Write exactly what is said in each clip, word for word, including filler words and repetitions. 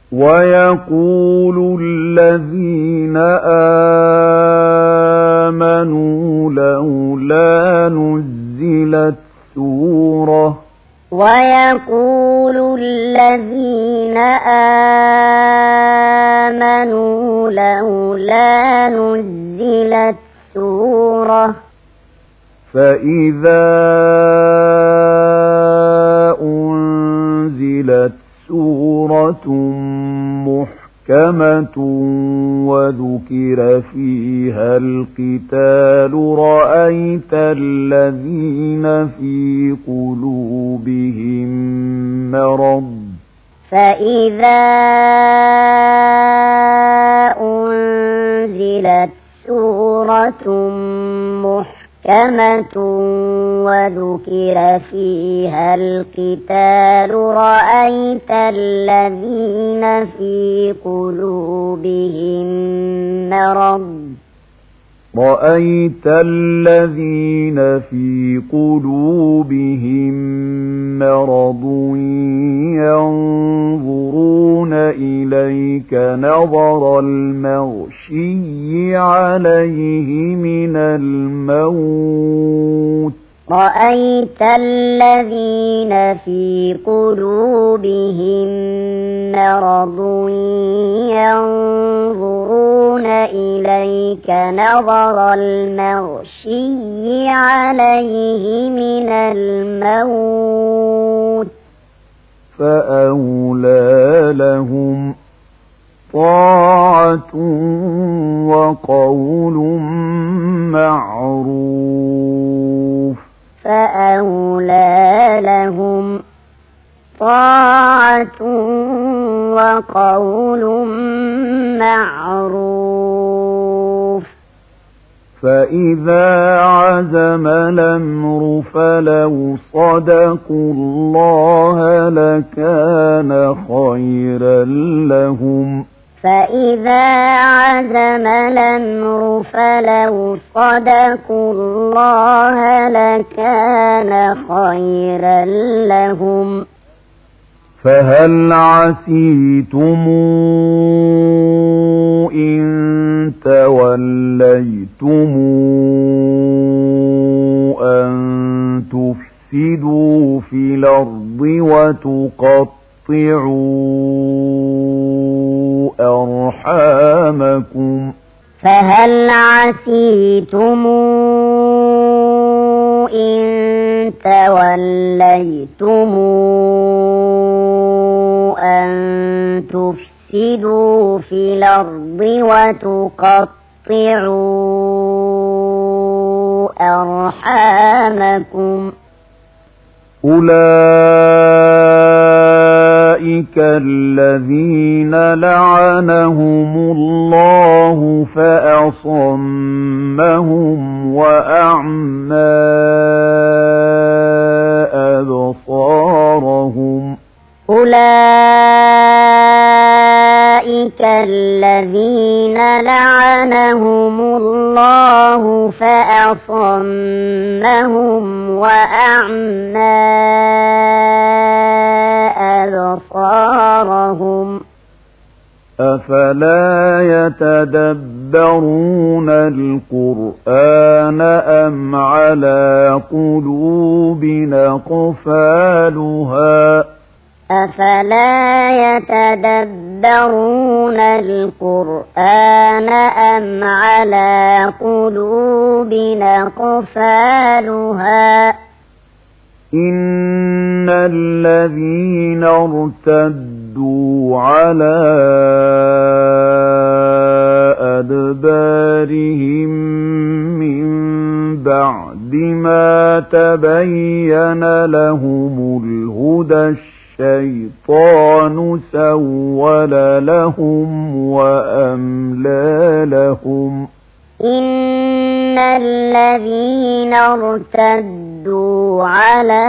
ويقول الذين آمنوا لولا نزلت سورة ويقول الذين آمنوا لولا نزلت سورة فإذا أنزلت سورة محكمة وذكر فيها القتال رأيت الذين في قلوبهم مرض فإذا أنزلت سورة محكمة وذكر فيها القتال رأيت الذين في قلوبهم مرض رأيت الذين في قلوبهم مرض ينظرون إليك نظر المغشي عليه من الموت رأيت الذين في قلوبهم مرض ينظرون إليك نظر المغشي عليه من الموت فأولى لهم طاعة وقول معروف فأولى لهم طاعة وقول معروف فإذا عزم الأمر فلو صدقوا الله لكان خيرا لهم فإذا عزم الأمر فلو صدقوا الله لكان خيرا لهم فهل عسيتم إن توليتم أن تفسدوا في الأرض وتقطعوا أرحامكم فهل عسيتم إن توليتم أن تفسدوا في الأرض وتقطعوا أرحامكم أولئك الذين لعنهم الله فأصمهم وأعمى أبصارهم أولئك الذين لعنهم الله فأصمهم وأعمى أبصارهم أفلا يتدبرون القرآن أم على قلوب أقفالها أفلا يتدبرون القرآن أم على قلوب أقفالها إن الذين ارتدوا على أدبارهم من بعد ما تبين لهم الهدى الشيطان سول لهم وأملى لهم إن الذين ارتدوا على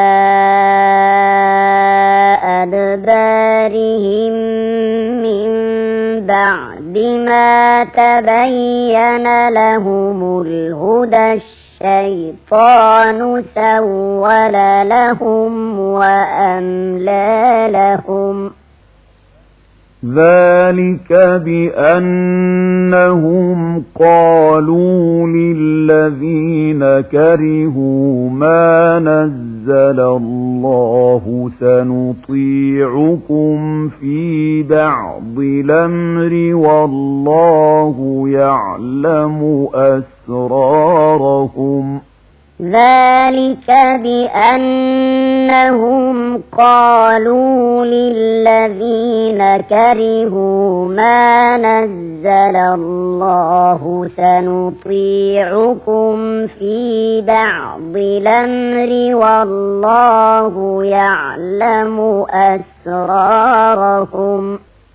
أدبارهم من بعد ما تبين لهم الهدى الشيطان سول لهم وأملى لهم ذلك بأنهم قالوا للذين كرهوا ما نزل الله سنطيعكم في بعض الأمر والله يعلم أسرارهم. ذلك بأنهم قالوا للذين كرهوا ما نزل الله سنطيعكم في بعض الأمر والله يعلم أسرارهم.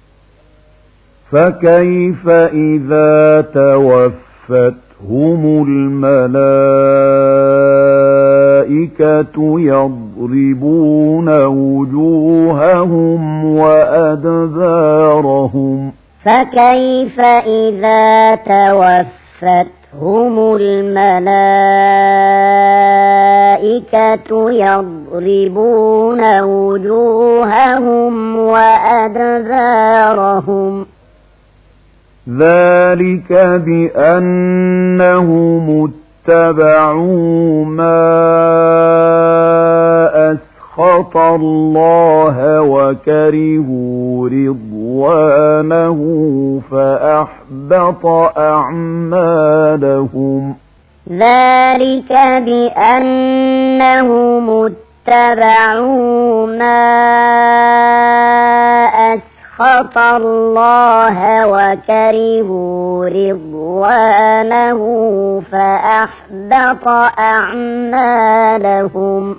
فكيف إذا توفت هم الملائكة يضربون وجوههم وأدبارهم. فكيف إذا توفتهم الملائكة يضربون وجوههم وأدبارهم. ذلك بأنهم اتبعوا ما أسخط الله وكرهوا رضوانه فأحبط أعمالهم. ذلك بأنهم اتبعوا ما أسخط الله وكرهوا رضوانه فأحبط أعمالهم.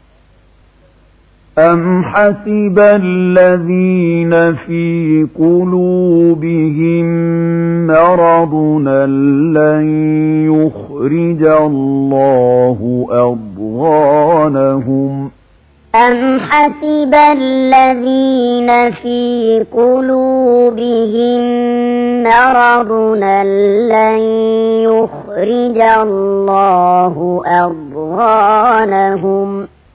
أم حسب الذين في قلوبهم مرض لن يخرج الله أضغانهم. أم حسب الذين في قلوبهم مرض لن يخرج الله أضغانهم.